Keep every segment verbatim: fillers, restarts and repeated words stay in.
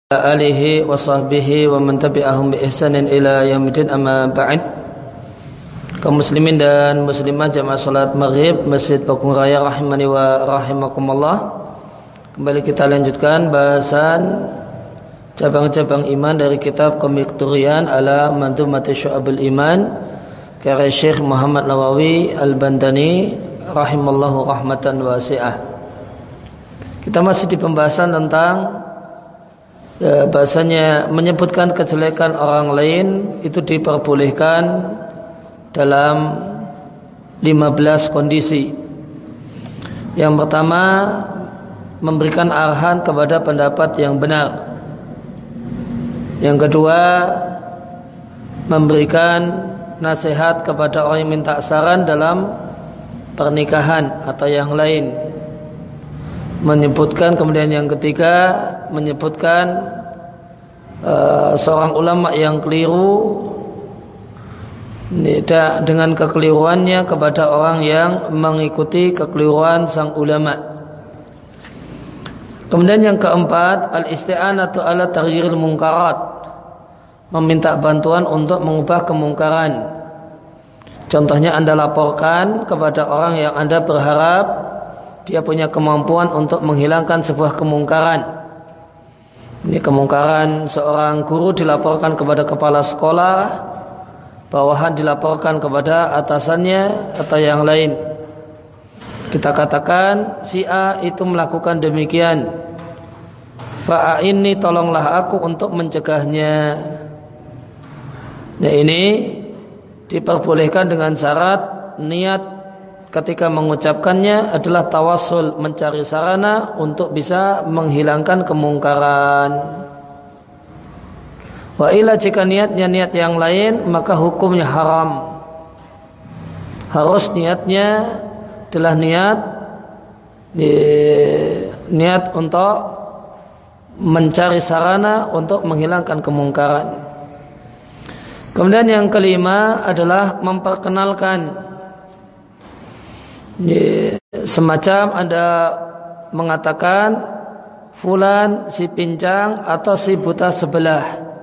alihi wa sahbihi wa man tabi'ahum bi ihsanin ila yaumil amma ba'd. Kaum muslimin dan muslimat jamaah salat maghrib Masjid Pakung Raya rahimani wa rahimakumullah. Kembali kita lanjutkan bahasan cabang-cabang iman dari kitab Komik Turian ala Manzumati Syu'abul Iman karya Syekh Muhammad Nawawi Al-Bandani rahimallahu rahmatan wasi'ah. Kita masih di pembahasan tentang ya, bahasanya menyebutkan kejelekan orang lain itu diperbolehkan dalam lima belas kondisi. Yang pertama, memberikan arahan kepada pendapat yang benar. Yang kedua, memberikan nasihat kepada orang yang minta saran dalam pernikahan atau yang lain. Menyebutkan kemudian yang ketiga menyebutkan uh, seorang ulama yang keliru dengan kekeliruannya kepada orang yang mengikuti kekeliruan sang ulama. Kemudian yang keempat, al-isti'anatu ala taghyiril munkarat, meminta bantuan untuk mengubah kemungkaran. Contohnya Anda laporkan kepada orang yang Anda berharap dia punya kemampuan untuk menghilangkan sebuah kemungkaran. Ini kemungkaran seorang guru dilaporkan kepada kepala sekolah, bawahan dilaporkan kepada atasannya atau yang lain. Kita katakan si A itu melakukan demikian. Fa'inni, tolonglah aku untuk mencegahnya. Nah, ini diperbolehkan dengan syarat niat ketika mengucapkannya adalah tawassul, mencari sarana untuk bisa menghilangkan kemungkaran. Wa ila, jika niatnya niat yang lain maka hukumnya haram. Harus niatnya adalah niat niat untuk mencari sarana untuk menghilangkan kemungkaran. Kemudian yang kelima adalah memperkenalkan. Semacam Anda mengatakan fulan si pincang atau si buta sebelah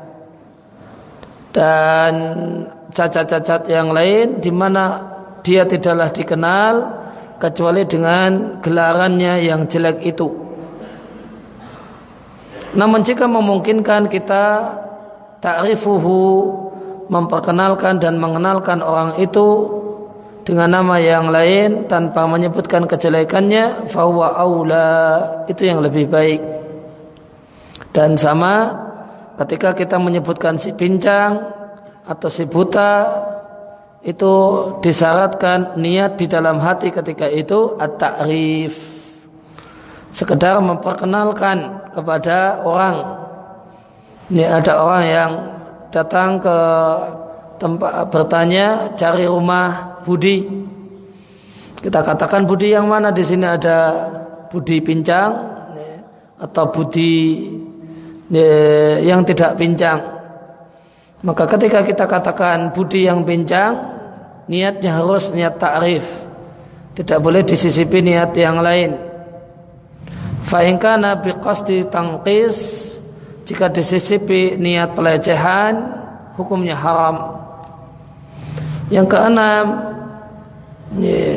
dan cacat-cacat yang lain di mana dia tidaklah dikenal kecuali dengan gelarannya yang jelek itu. Namun jika memungkinkan kita ta'rifuhu, memperkenalkan dan mengenalkan orang itu dengan nama yang lain tanpa menyebutkan kejelekannya, fahuwa aula, itu yang lebih baik. Dan sama ketika kita menyebutkan si pincang atau si buta, itu disyaratkan niat di dalam hati ketika itu at-ta'rif, sekedar memperkenalkan kepada orang. Ini ada orang yang datang ke tempat bertanya cari rumah Budi. Kita katakan Budi yang mana, di sini ada Budi pincang atau Budi yang tidak pincang. Maka ketika kita katakan Budi yang pincang, niatnya harus niat ta'rif, tidak boleh disisipi niat yang lain. Fa in kana biqasdi tanqis, jika disisipi niat pelecehan, hukumnya haram. Yang keenam, ya,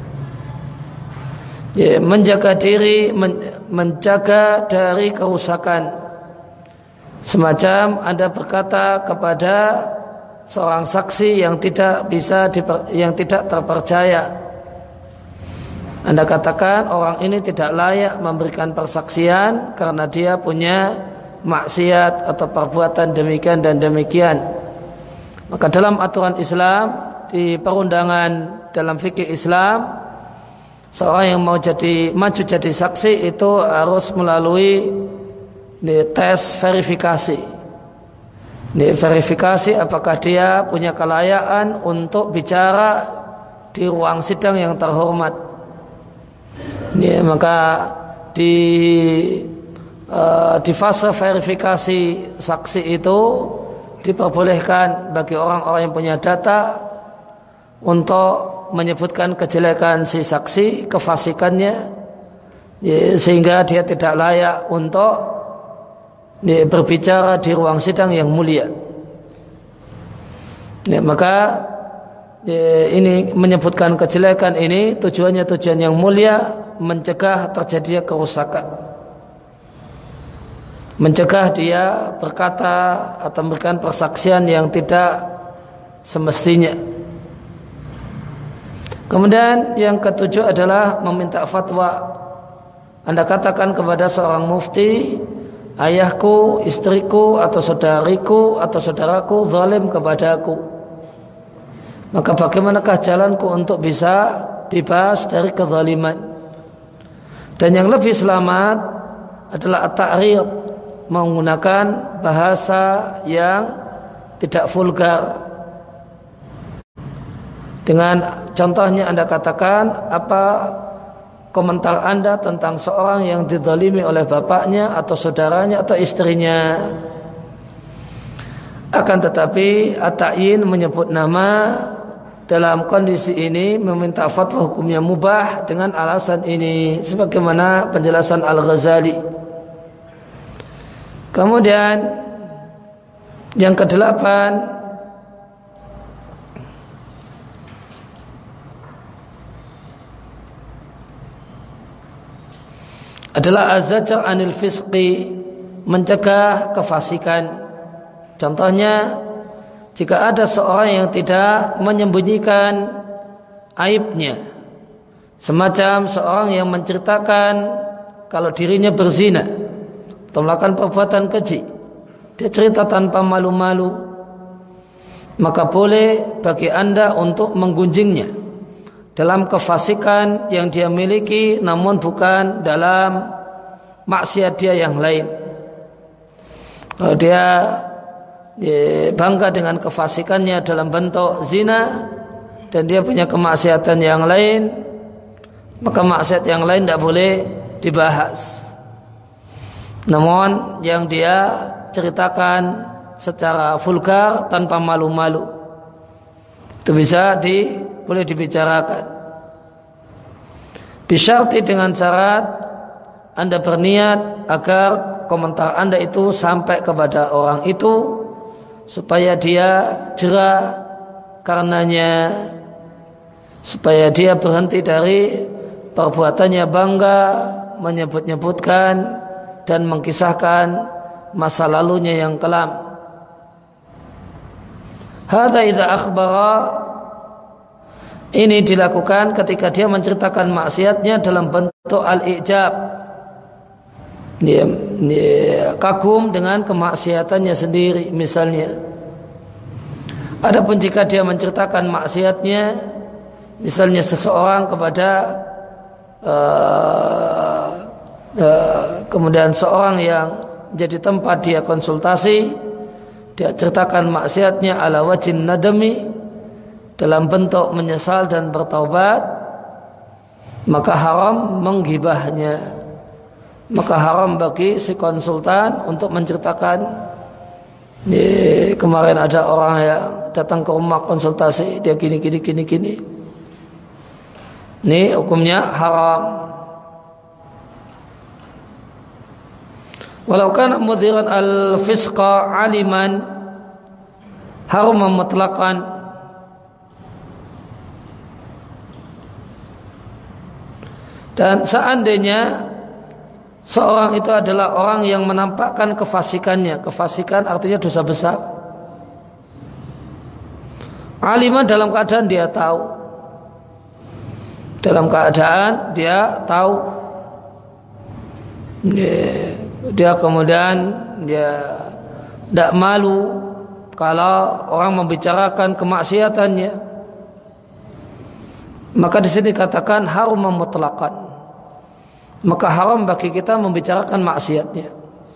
ya, menjaga diri, men, menjaga dari kerusakan. Semacam Anda berkata kepada seorang saksi yang tidak bisa diper, yang tidak terpercaya. Anda katakan orang ini tidak layak memberikan persaksian karena dia punya maksiat atau perbuatan demikian dan demikian. Maka dalam aturan Islam, di perundangan dalam fikih Islam, seorang yang mau jadi maju jadi saksi itu harus melalui tes verifikasi. Ini verifikasi apakah dia punya kelayakan untuk bicara di ruang sidang yang terhormat. Ini, maka di uh, di fase verifikasi saksi itu diperbolehkan bagi orang-orang yang punya data untuk menyebutkan kejelekan si saksi, kefasikannya, ya, sehingga dia tidak layak untuk berbicara di ruang sidang yang mulia. Ya, maka ya, ini menyebutkan kejelekan ini tujuannya tujuan yang mulia, mencegah terjadinya kerusakan, mencegah dia berkata atau memberikan persaksian yang tidak semestinya. Kemudian yang ketujuh adalah meminta fatwa. Anda katakan kepada seorang mufti, ayahku, istriku, atau saudariku, atau saudaraku zalim kepadaku. Maka bagaimanakah jalanku untuk bisa bebas dari kezaliman? Dan yang lebih selamat adalah at-ta'rif, menggunakan bahasa yang tidak vulgar. Dengan contohnya Anda katakan, apa komentar Anda tentang seorang yang dizalimi oleh bapaknya atau saudaranya atau istrinya? Akan tetapi at-ta'yin menyebut nama dalam kondisi ini meminta fatwa hukumnya mubah dengan alasan ini, sebagaimana penjelasan Al-Ghazali. Kemudian yang kedelapan adalah az-zajar anil fisqi, mencegah kefasikan. Contohnya, jika ada seorang yang tidak menyembunyikan aibnya, semacam seorang yang menceritakan kalau dirinya berzina atau melakukan perbuatan keji, dia cerita tanpa malu-malu, maka boleh bagi Anda untuk menggunjingnya dalam kefasikan yang dia miliki, namun bukan dalam maksiat dia yang lain. Kalau dia bangga dengan kefasikannya dalam bentuk zina dan dia punya kemaksiatan yang lain, maka maksiat yang lain tidak boleh dibahas. Namun yang dia ceritakan secara vulgar tanpa malu-malu, itu bisa di, boleh dibicarakan. Bisyarti, dengan syarat Anda berniat agar komentar Anda itu sampai kepada orang itu, supaya dia jera karenanya, supaya dia berhenti dari perbuatannya bangga menyebut-nyebutkan dan mengkisahkan masa lalunya yang kelam. Hadza idza akhbara, ini dilakukan ketika dia menceritakan maksiatnya dalam bentuk al-i'jab, dia, dia kagum dengan kemaksiatannya sendiri misalnya. Adapun jika dia menceritakan maksiatnya, misalnya seseorang kepada uh, uh, kemudian seorang yang jadi tempat dia konsultasi, dia ceritakan maksiatnya ala wajhin nadami, dalam bentuk menyesal dan bertaubat, maka haram menggibahnya. Maka haram bagi si konsultan untuk menceritakan, ini kemarin ada orang yang datang ke rumah konsultasi, dia gini gini gini gini. Ini hukumnya haram. Walau kana mudhiran al-fisqa aliman, haram mutlaqan. Dan seandainya seorang itu adalah orang yang menampakkan kefasikannya, kefasikan artinya dosa besar, aliman dalam keadaan dia tahu, dalam keadaan dia tahu, dia, dia kemudian dia tidak malu kalau orang membicarakan kemaksiatannya, maka di sini katakan haram mutlaqan. Maka haram bagi kita membicarakan maksiatnya.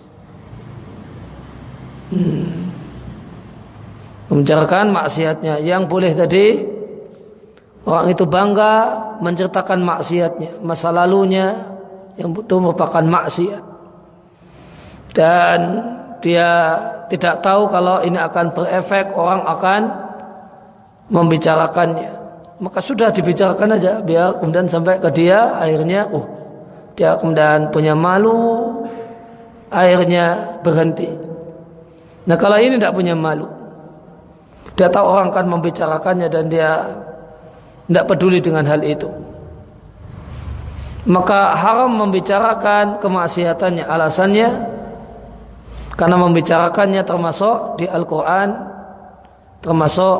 Hmm. Membicarakan maksiatnya. Yang boleh tadi, orang itu bangga menceritakan maksiatnya, masa lalunya yang itu merupakan maksiat, dan dia tidak tahu kalau ini akan berefek, orang akan membicarakannya. Maka sudah dibicarakan aja, biar kemudian sampai ke dia, akhirnya uh dia kemudian punya malu, airnya berhenti. Nah kalau ini tidak punya malu, dia tahu orang akan membicarakannya dan dia tidak peduli dengan hal itu, maka haram membicarakan kemaksiatannya. Alasannya karena membicarakannya termasuk di Al-Quran, termasuk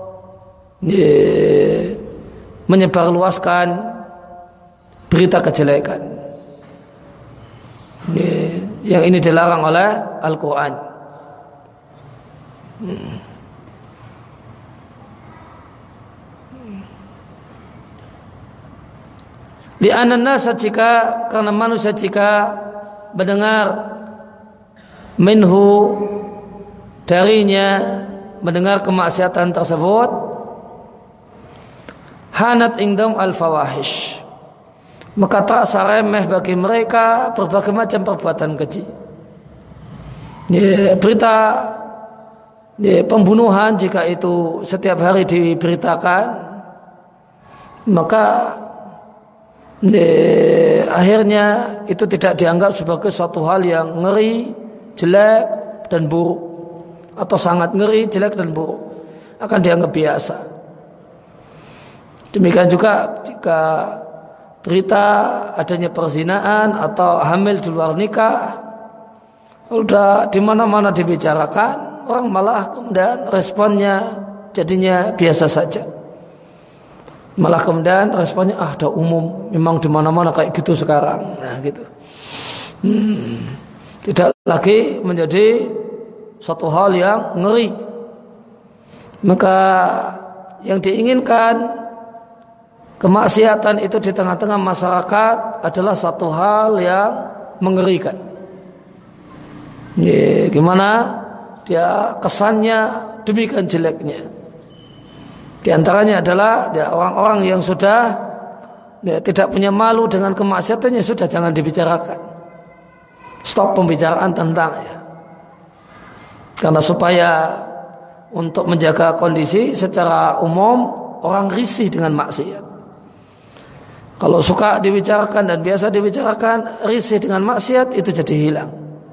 ye, menyebarluaskan berita kejelekan, ye, yang ini dilarang oleh Al-Quran. hmm. Li'anna nasa, jika karena manusia jika mendengar minhu darinya, mendengar kemaksiatan tersebut, hanat indam al-fawahish, maka terasa remeh bagi mereka berbagai macam perbuatan keji. Ya, berita ya, pembunuhan jika itu setiap hari diberitakan, maka ya, akhirnya itu tidak dianggap sebagai suatu hal yang ngeri, jelek dan buruk, atau sangat ngeri, jelek dan buruk, akan dianggap biasa. Demikian juga jika berita adanya perzinaan atau hamil di luar nikah, sudah di mana-mana dibicarakan, orang malah kemudian responnya jadinya biasa saja. Malah kemudian responnya ah dah umum, memang di mana-mana kayak gitu sekarang. Nah gitu. Hmm. Tidak lagi menjadi suatu hal yang ngeri. Maka yang diinginkan, kemaksiatan itu di tengah-tengah masyarakat adalah satu hal yang mengerikan. Ya, gimana dia kesannya demikian jeleknya. Di antaranya adalah ya, orang-orang yang sudah ya, tidak punya malu dengan kemaksiatannya, sudah jangan dibicarakan. Stop pembicaraan tentangnya. Karena supaya untuk menjaga kondisi secara umum, orang risih dengan maksiat. Kalau suka dibicarakan dan biasa dibicarakan, risih dengan maksiat itu jadi hilang.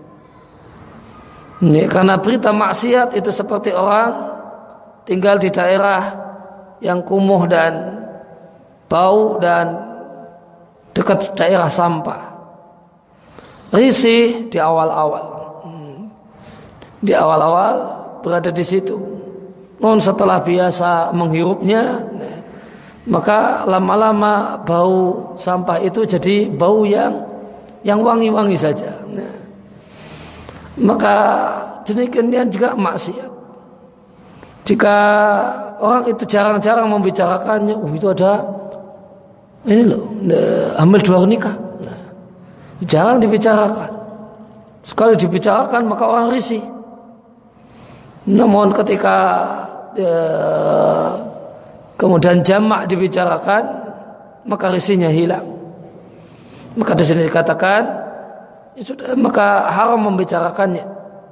Ini karena berita maksiat itu seperti orang tinggal di daerah yang kumuh dan bau dan dekat daerah sampah. Risih di awal-awal, di awal-awal berada di situ. Namun setelah biasa menghirupnya, maka lama-lama bau sampah itu jadi bau yang yang wangi-wangi saja. Maka demikian juga maksiat. Jika orang itu jarang-jarang membicarakannya, oh itu ada ini loh, hamil di luar nikah. Jarang dibicarakan. Sekali dibicarakan maka orang risih. Namun ketika eh, kemudian jamak dibicarakan, maka risihnya hilang. Maka di sini dikatakan, ya sudah, maka haram membicarakannya.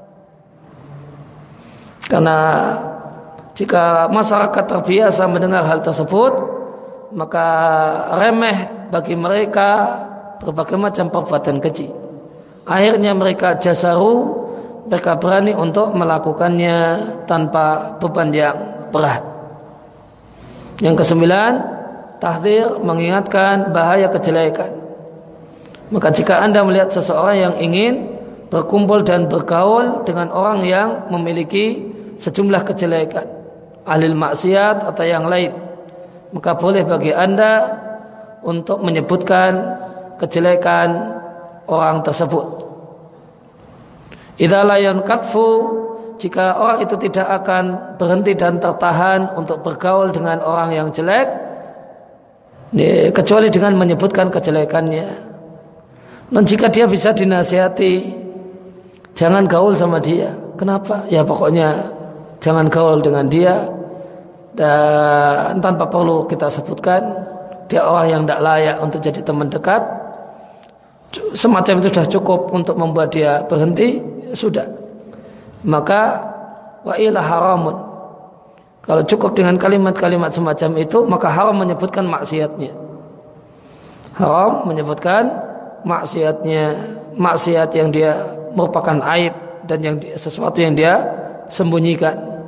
Karena jika masyarakat terbiasa mendengar hal tersebut, maka remeh bagi mereka berbagai macam perbuatan keji. Akhirnya mereka jasaru, mereka berani untuk melakukannya tanpa beban yang berat. Yang kesembilan, tahdzir, mengingatkan bahaya kejelekan. Maka jika Anda melihat seseorang yang ingin berkumpul dan bergaul dengan orang yang memiliki sejumlah kejelekan, ahli maksiat atau yang lain, maka boleh bagi Anda untuk menyebutkan kejelekan orang tersebut. Idza la yankatfu, jika orang itu tidak akan berhenti dan tertahan untuk bergaul dengan orang yang jelek, kecuali dengan menyebutkan kejelekannya. Dan jika dia bisa dinasihati, jangan gaul sama dia. Kenapa? Ya pokoknya jangan gaul dengan dia. Dan tanpa perlu kita sebutkan, dia orang yang tidak layak untuk jadi teman dekat. Semacam itu sudah cukup untuk membuat dia berhenti. Sudah. Maka wa ila haramun. Kalau cukup dengan kalimat-kalimat semacam itu, maka haram menyebutkan maksiatnya. Haram menyebutkan maksiatnya, maksiat yang dia merupakan aib dan yang sesuatu yang dia sembunyikan.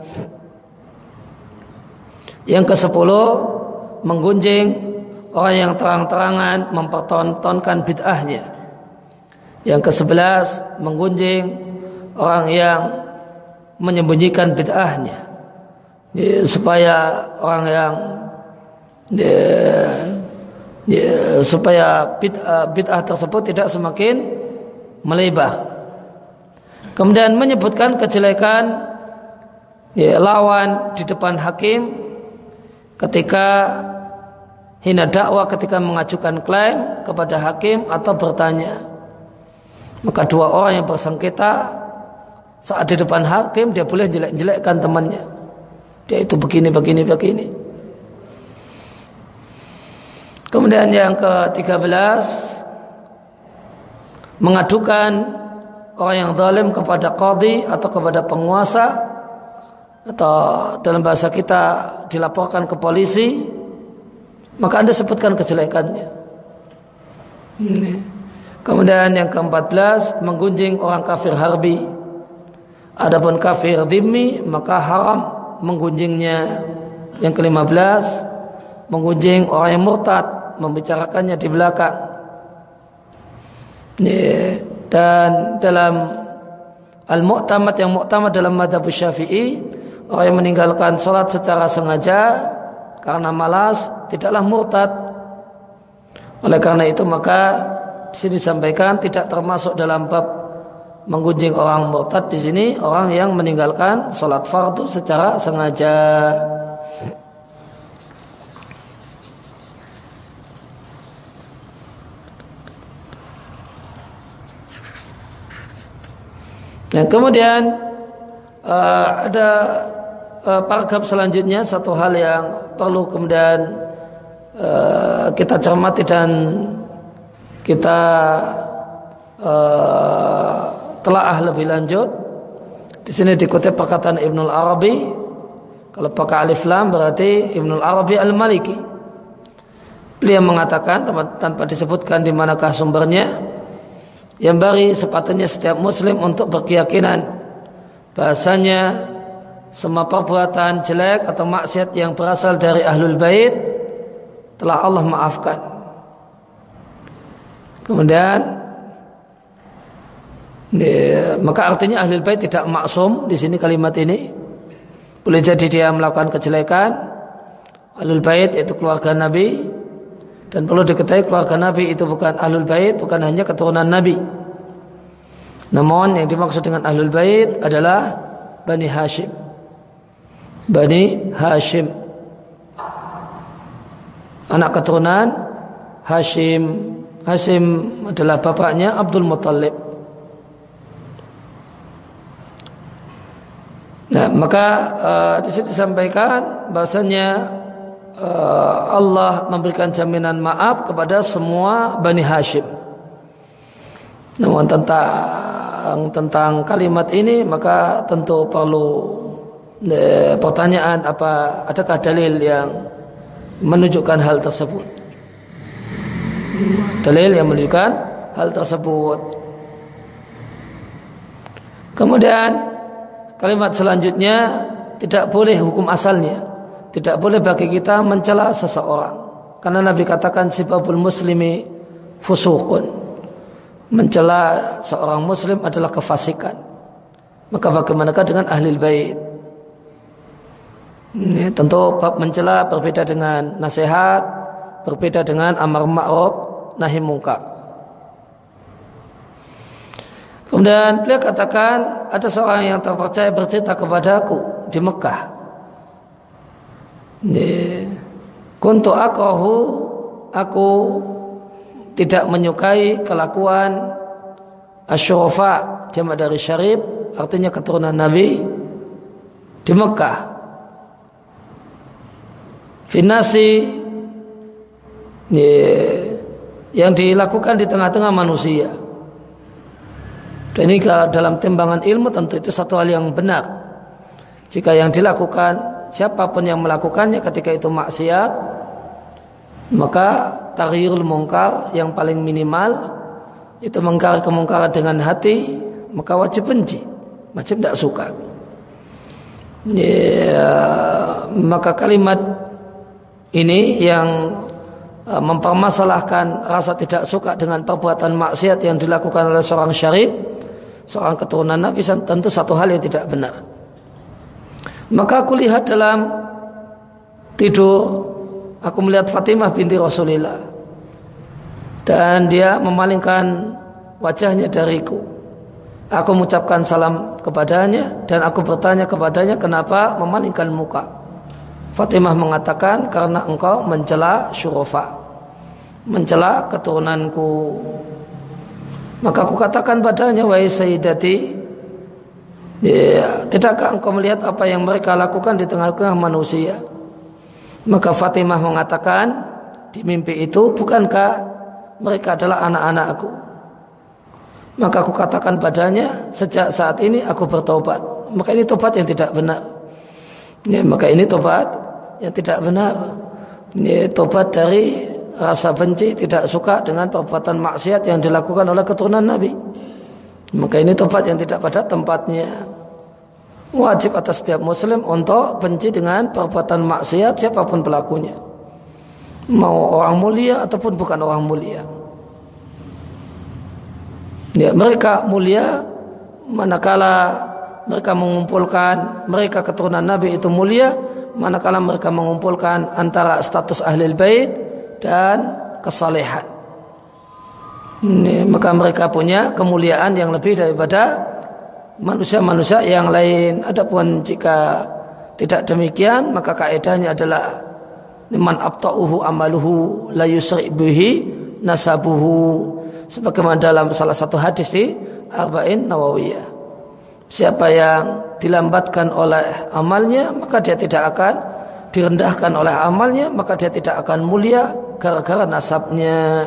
Yang kesepuluh, menggunjing orang yang terang-terangan mempertontonkan bid'ahnya. Yang kesebelas, menggunjing orang yang menyembunyikan bid'ahnya, ya, supaya orang yang ya, ya, supaya bid'ah, bid'ah tersebut tidak semakin melebar. Kemudian menyebutkan kejelekan ya, lawan di depan hakim ketika hina dakwah, ketika mengajukan klaim kepada hakim atau bertanya. Maka dua orang yang bersengketa saat di depan hakim dia boleh jelek-jelekkan temannya. Dia itu begini, begini, begini. Kemudian yang ke tiga belas, mengadukan orang yang zalim kepada qadhi atau kepada penguasa, atau dalam bahasa kita dilaporkan ke polisi, maka Anda sebutkan kejelekannya. Ini. Kemudian yang ke empat belas, menggunjing orang kafir harbi. Adapun kafir dhimmi maka haram menggunjingnya. Yang ke lima belas, menggunjing orang yang murtad, membicarakannya di belakang. Ini. Dan dalam al-mu'tamad, yang mu'tamad dalam mazhab Syafi'i, orang yang meninggalkan salat secara sengaja karena malas tidaklah murtad. Oleh karena itu maka di sini disampaikan tidak termasuk dalam bab menggunjing orang murtad di sini orang yang meninggalkan salat fardu secara sengaja. Nah, kemudian uh, ada uh, paragraf selanjutnya, satu hal yang perlu kemudian uh, kita cermati dan kita uh, telaah lebih lanjut. Di sini dikutip perkataan Ibnul Arabi. Kalau pakai alif lam berarti Ibnul Arabi Al-Maliki. Beliau mengatakan tanpa disebutkan di manakah sumbernya, yang bari sepatutnya setiap muslim untuk berkeyakinan bahasanya semua perbuatan jelek atau maksiat yang berasal dari ahlul bait telah Allah maafkan. Kemudian ya, maka artinya ahlul bait tidak maksum di sini kalimat ini. Boleh jadi dia melakukan kejelekan. Ahlul bait yaitu keluarga Nabi, dan perlu diketahui keluarga Nabi itu bukan ahlul bait, bukan hanya keturunan Nabi. Namun yang dimaksud dengan ahlul bait adalah Bani Hashim. Bani Hashim, anak keturunan Hashim. Hashim adalah bapaknya Abdul Muttalib. Nah, maka uh, di sini disampaikan bahasanya uh, Allah memberikan jaminan maaf kepada semua Bani Hashim. Namun tentang tentang kalimat ini maka tentu perlu uh, pertanyaan, apa adakah dalil yang menunjukkan hal tersebut? Dalil yang menunjukkan hal tersebut. Kemudian kalimat selanjutnya, tidak boleh hukum asalnya, tidak boleh bagi kita mencela seseorang, karena Nabi katakan sibabul muslimi fusuqun, mencela seorang muslim adalah kefasikan. Maka bagaimanakah dengan ahlul bait? Ini tentu bab mencela berbeda dengan nasihat, berbeda dengan amar ma'ruf nahi munkar. Kemudian beliau katakan, ada seorang yang terpercaya bercerita kepadaku di Mekah. Kuntu akrahu, aku tidak menyukai kelakuan asyurafa, jamak dari syarif, artinya keturunan Nabi di Mekah. Finasi, yang dilakukan di tengah-tengah manusia. Dan ini dalam timbangan ilmu tentu itu satu hal yang benar. Jika yang dilakukan, siapapun yang melakukannya ketika itu maksiat, maka taghyirul munkar yang paling minimal itu mengingkari kemungkaran dengan hati, maka wajib benci, wajib tidak suka. Ya, maka kalimat ini yang mempermasalahkan rasa tidak suka dengan perbuatan maksiat yang dilakukan oleh seorang syarif, seorang keturunan Nabi, tentu satu hal yang tidak benar. Maka aku lihat dalam tidur, aku melihat Fatimah binti Rasulillah, dan dia memalingkan wajahnya dariku. Aku mengucapkan salam kepadanya dan aku bertanya kepadanya, kenapa memalingkan muka? Fatimah mengatakan, karena engkau mencela syurofa, mencela keturunanku. Maka aku katakan padanya, wahai sayyidati, ya, tidakkah engkau melihat apa yang mereka lakukan di tengah-tengah manusia? Maka Fatimah mengatakan di mimpi itu, bukankah mereka adalah anak-anakku? Maka aku katakan padanya, sejak saat ini aku bertobat. Maka ini tobat yang tidak benar. Ya, maka ini tobat yang tidak benar. Ini tobat dari rasa benci, tidak suka dengan perbuatan maksiat yang dilakukan oleh keturunan Nabi. Maka ini tobat yang tidak pada tempatnya. Wajib atas setiap muslim untuk benci dengan perbuatan maksiat siapapun pelakunya, mau orang mulia ataupun bukan orang mulia. Ya, mereka mulia manakala mereka mengumpulkan, mereka keturunan Nabi itu mulia manakala mereka mengumpulkan antara status ahlul bait dan kesalehan. Ini, maka mereka punya kemuliaan yang lebih daripada manusia-manusia yang lain. Adapun jika tidak demikian, maka kaidahnya adalah man abta'uhu amaluhu la yusri' bihi nasabuhu, sebagaimana dalam salah satu hadis di Arba'in Nawawiyah. Siapa yang dilambatkan oleh amalnya, maka dia tidak akan direndahkan oleh amalnya, maka dia tidak akan mulia gara-gara nasabnya.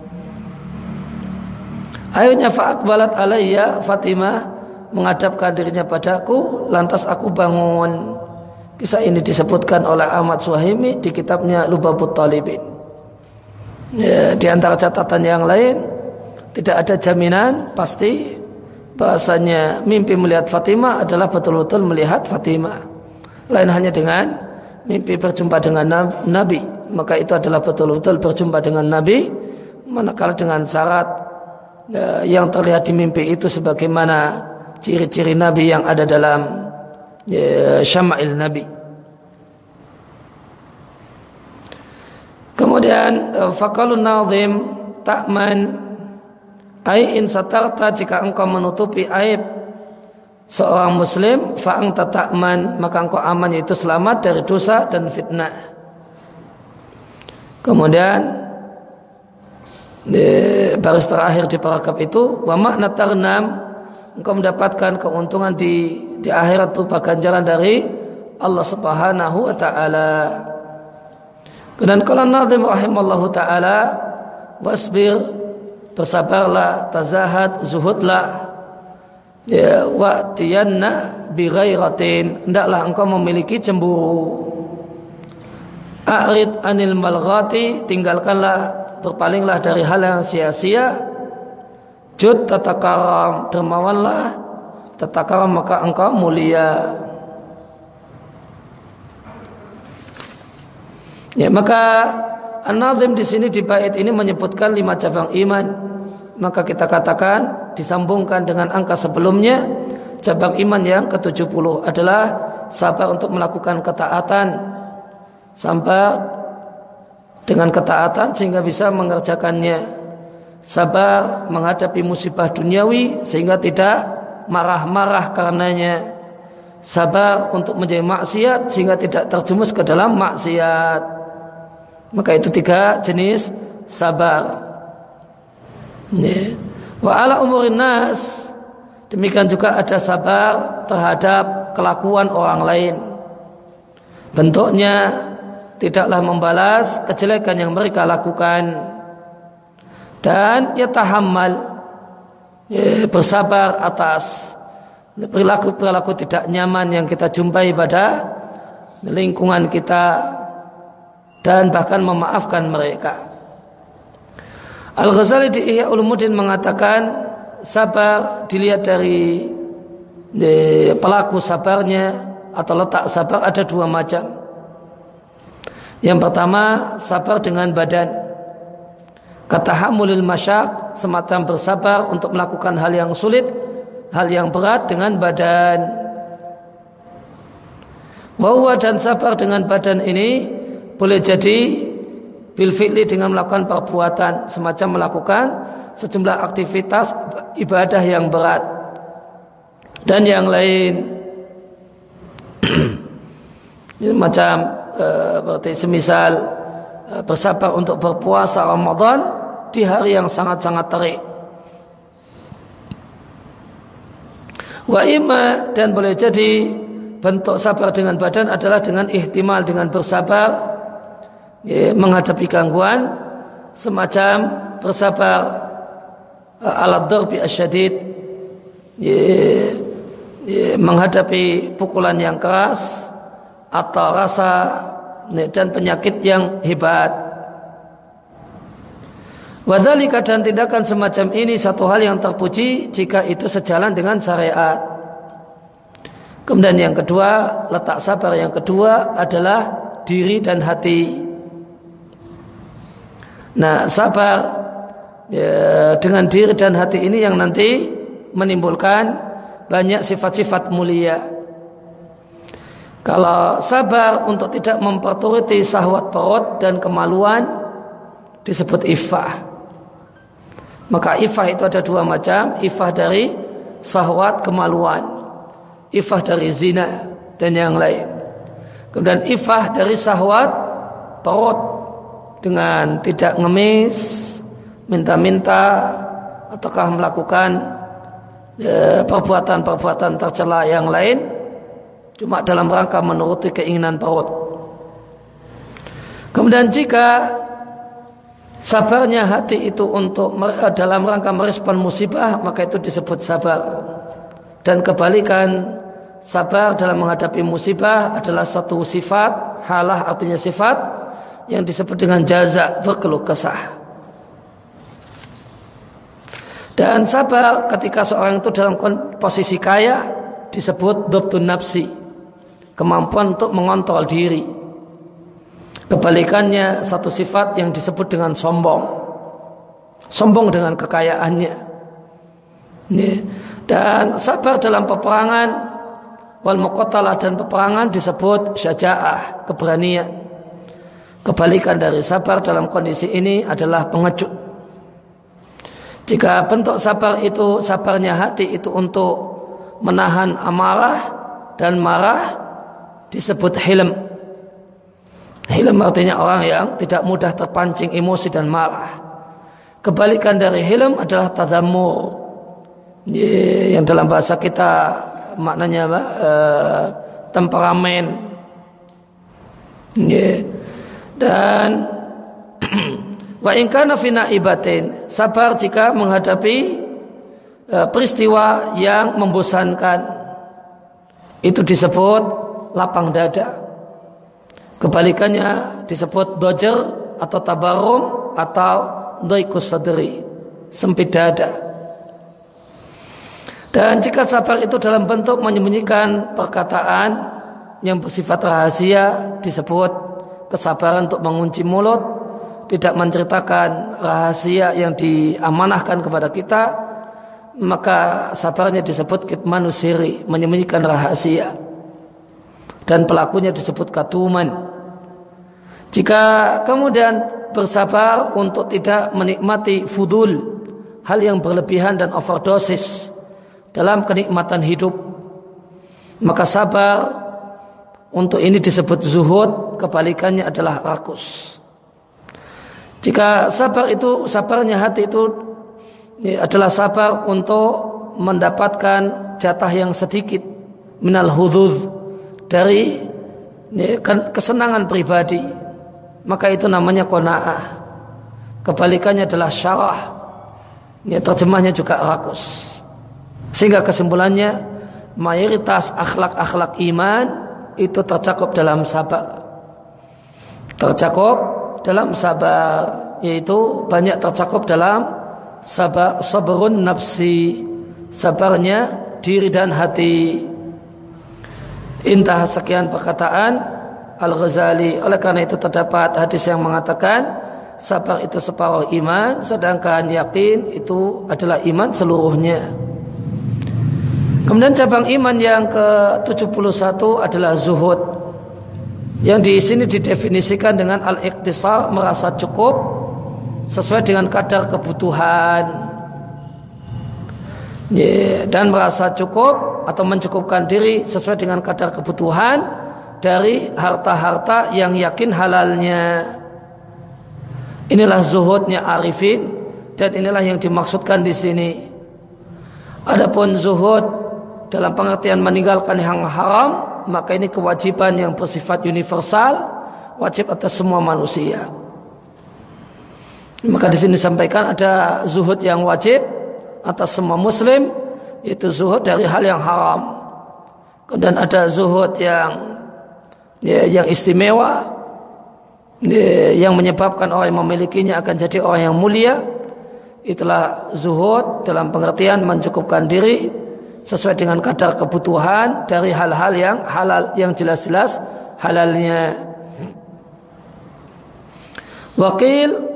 Akhirnya fa'aqbalat alayya, Fatimah menghadapkan dirinya padaku, lantas aku bangun. Kisah ini disebutkan oleh Ahmad Suhaimi di kitabnya Lubabut Talibin. Ya, di antara catatan yang lain, tidak ada jaminan pasti bahasanya mimpi melihat Fatimah adalah betul-betul melihat Fatimah. Lain hanya dengan mimpi berjumpa dengan Nabi, maka itu adalah betul-betul berjumpa dengan Nabi. Manakala dengan syarat ya, yang terlihat di mimpi itu sebagaimana ciri-ciri Nabi yang ada dalam ya, Syama'il Nabi. Kemudian faqalun nazim ta'man ai in satarta, jika engkau menutupi aib seorang muslim, fa anta ta'man, maka engkau aman, yaitu selamat dari dosa dan fitnah. Kemudian di baris terakhir di paragraf itu, wa makna tarnam, engkau mendapatkan keuntungan di di akhirat berupa ganjaran dari Allah Subhanahu wa taala. Dan qala nazim rahimallahu taala, wasbir, bersabarlah, tazahad, zuhudlah, ya, wa tiyanna bi ghairatin, hendaklah engkau memiliki cemburu. A'rid anil malghati, tinggalkanlah, berpalinglah dari hal yang sia-sia. Jud tatakaram, dermawanlah, tatakaram maka engkau mulia. Ya, maka An-Nazim di sini di bait ini menyebutkan lima cabang iman. Maka kita katakan disambungkan dengan angka sebelumnya, cabang iman yang ke tujuh puluh adalah sabar untuk melakukan ketaatan, sabar dengan ketaatan sehingga bisa mengerjakannya, sabar menghadapi musibah duniawi sehingga tidak marah-marah karenanya, sabar untuk menjauhi maksiat sehingga tidak terjumus ke dalam maksiat. Maka itu tiga jenis sabar. Wa ala umurin nas, demikian juga ada sabar terhadap kelakuan orang lain. Bentuknya tidaklah membalas kejelekan yang mereka lakukan, dan yatahammal, ya, bersabar atas perilaku-perilaku tidak nyaman yang kita jumpai pada lingkungan kita, dan bahkan memaafkan mereka. Al-Ghazali di Ihya Ulumuddin mengatakan, sabar dilihat dari de, pelaku sabarnya atau letak sabar ada dua macam. Yang pertama, sabar dengan badan. Katahammulil masyak, semacam bersabar untuk melakukan hal yang sulit, hal yang berat dengan badan. Wa huwa, dan sabar dengan badan ini boleh jadi bil fi'li, dengan melakukan perbuatan, semacam melakukan sejumlah aktivitas ibadah yang berat dan yang lain. Macam e, berarti semisal e, bersabar untuk berpuasa Ramadan di hari yang sangat-sangat terik. Wa imma, dan boleh jadi bentuk sabar dengan badan adalah dengan ihtimal, dengan bersabar ya, menghadapi gangguan, semacam bersabar uh, ala darbi asyadid ya, ya, menghadapi pukulan yang keras atau rasa ya, dan penyakit yang hebat. Wadzalika, dan tindakan semacam ini satu hal yang terpuji jika itu sejalan dengan syariat. Kemudian yang kedua, letak sabar yang kedua adalah diri dan hati. Nah, sabar ya, dengan diri dan hati ini yang nanti menimbulkan banyak sifat-sifat mulia. Kalau sabar untuk tidak memperturuti syahwat perut dan kemaluan disebut iffah. Maka iffah itu ada dua macam, iffah dari syahwat kemaluan, iffah dari zina dan yang lain. Kemudian iffah dari syahwat perut dengan tidak ngemis, minta-minta, ataukah melakukan e, perbuatan-perbuatan tercela yang lain cuma dalam rangka menuruti keinginan perut. Kemudian jika sabarnya hati itu untuk dalam rangka merespon musibah, maka itu disebut sabar. Dan kebalikan, sabar dalam menghadapi musibah adalah satu sifat, halah artinya sifat, yang disebut dengan jaza, berkeluh kesah. Dan sabar ketika seorang itu dalam posisi kaya disebut dhabtun nafsi, kemampuan untuk mengontrol diri. Kebalikannya satu sifat yang disebut dengan sombong, sombong dengan kekayaannya. Dan sabar dalam peperangan wal muqatalah, dan peperangan disebut syaja'ah, keberanian. Kebalikan dari sabar dalam kondisi ini adalah pengecut. Jika bentuk sabar itu, sabarnya hati itu untuk menahan amarah dan marah, disebut hilm. Hilm artinya orang yang tidak mudah terpancing emosi dan marah. Kebalikan dari hilm adalah tadzammur, yang dalam bahasa kita maknanya apa? E, temperamen. Dan wa in kana fi naibatin, sabar jika menghadapi e, peristiwa yang membosankan, itu disebut lapang dada. Kebalikannya disebut dojer atau tabarum atau dhaiqus sadri, sempit dada. Dan jika sabar itu dalam bentuk menyembunyikan perkataan yang bersifat rahasia, disebut kesabaran untuk mengunci mulut, tidak menceritakan rahasia yang diamanahkan kepada kita, maka sabarnya disebut kitmanu sirri, menyembunyikan rahasia. Dan pelakunya disebut katuman. Jika kemudian bersabar untuk tidak menikmati fudul, hal yang berlebihan dan overdosis dalam kenikmatan hidup, maka sabar untuk ini disebut zuhud, kebalikannya adalah rakus. Jika sabar itu, sabarnya hati itu adalah sabar untuk mendapatkan jatah yang sedikit minal hudud, dari kesenangan pribadi, maka itu namanya qanaah. Kebalikannya adalah syarah, ya, terjemahnya juga rakus. Sehingga kesimpulannya, mayoritas akhlak-akhlak iman itu tercakup dalam sabar. Tercakup dalam sabar, yaitu banyak tercakup dalam sabar, sabrun nafsi, sabarnya diri dan hati. Intah sekian perkataan Al-Ghazali. Oleh karena itu terdapat hadis yang mengatakan sabar itu separuh iman, sedangkan yakin itu adalah iman seluruhnya. Kemudian cabang iman yang ke tujuh puluh satu adalah zuhud, yang di sini didefinisikan dengan al-iqtisar, merasa cukup sesuai dengan kadar kebutuhan, dan merasa cukup atau mencukupkan diri sesuai dengan kadar kebutuhan dari harta-harta yang yakin halalnya. Inilah zuhudnya arifin, dan inilah yang dimaksudkan di sini. Adapun zuhud dalam pengertian meninggalkan yang haram, maka ini kewajiban yang bersifat universal, wajib atas semua manusia. Maka di sini disampaikan ada zuhud yang wajib atas semua muslim, yaitu zuhud dari hal yang haram. Kemudian ada zuhud yang ya, yang istimewa, ya, yang menyebabkan orang yang memilikinya akan jadi orang yang mulia. Itulah zuhud dalam pengertian mencukupkan diri sesuai dengan kadar kebutuhan dari hal-hal yang halal, yang jelas-jelas halalnya. Wakil,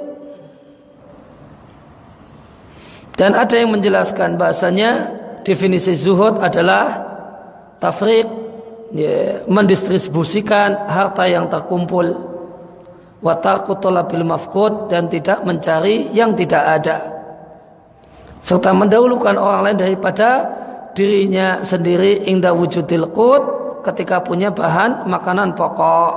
dan ada yang menjelaskan bahasanya definisi zuhud adalah tafriq, ya, mendistribusikan harta yang terkumpul, wa tarku talabil mafqud, dan tidak mencari yang tidak ada, serta mendahulukan orang lain daripada dirinya sendiri inda wujudil qut, ketika punya bahan makanan pokok.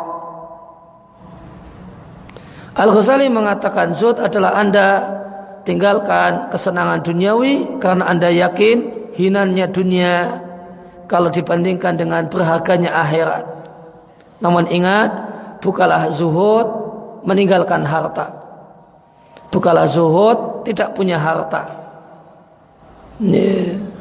Al-Ghazali mengatakan zuhud adalah Anda tinggalkan kesenangan duniawi karena Anda yakin hinanya dunia kalau dibandingkan dengan berharganya akhirat. Namun ingat, bukalah zuhud meninggalkan harta. Bukalah zuhud tidak punya harta. Yeah.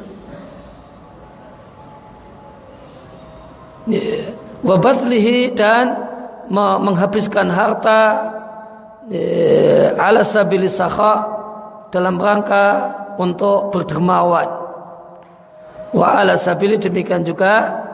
Wabadlihi, dan menghabiskan harta ala sabili sakha, dalam rangka untuk berdermawan. Wa ala sabili, demikian juga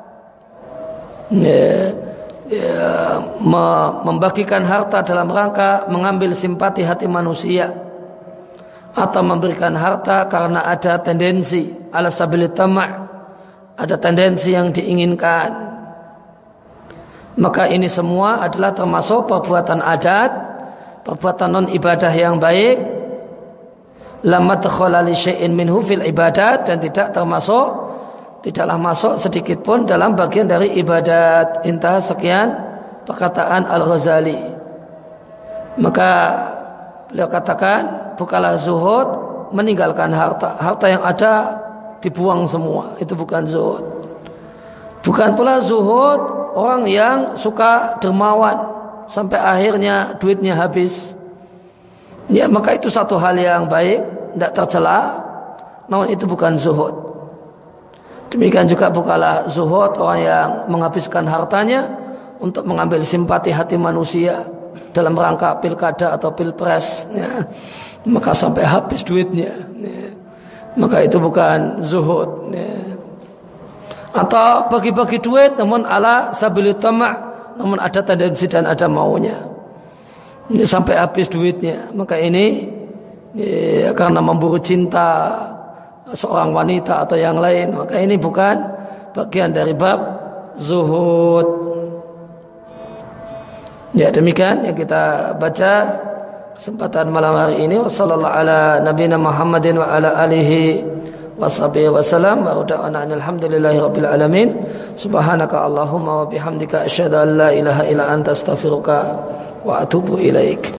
ya, ya, membagikan harta dalam rangka mengambil simpati hati manusia, atau memberikan harta karena ada tendensi ala sabili tama', ada tendensi yang diinginkan. Maka ini semua adalah termasuk perbuatan adat, perbuatan non ibadah yang baik. Lam madkhala li syai'in minhu fil ibadat, dan tidak termasuk, tidaklah masuk sedikit pun dalam bagian dari ibadat. Intah sekian perkataan Al-Ghazali. Maka beliau katakan, bukalah zuhud meninggalkan harta. Harta yang ada dibuang semua, itu bukan zuhud. Bukan pula zuhud orang yang suka dermawan sampai akhirnya duitnya habis. Ya, maka itu satu hal yang baik, tidak tercela, namun itu bukan zuhud. Demikian juga bukalah zuhud orang yang menghabiskan hartanya untuk mengambil simpati hati manusia dalam rangka pilkada atau pilpres, ya. Maka sampai habis duitnya, ya. Maka itu bukan zuhud, ya. Atau bagi-bagi duit namun ala sabili tama', namun ada tendensi dan ada maunya, ini sampai habis duitnya. Maka ini ya, karena memburu cinta seorang wanita atau yang lain, maka ini bukan bagian dari bab zuhud. Ya, demikian yang kita baca kesempatan malam hari ini. Wassallallahu ala nabiyina Muhammadin wa ala alihi washabihi wasallam. Wa da'ana alhamdulillahi rabbil alamin. Subhanaka Allahumma wa bihamdika asyhadu an la ilaha illa anta astaghfiruka wa atubu ilaik.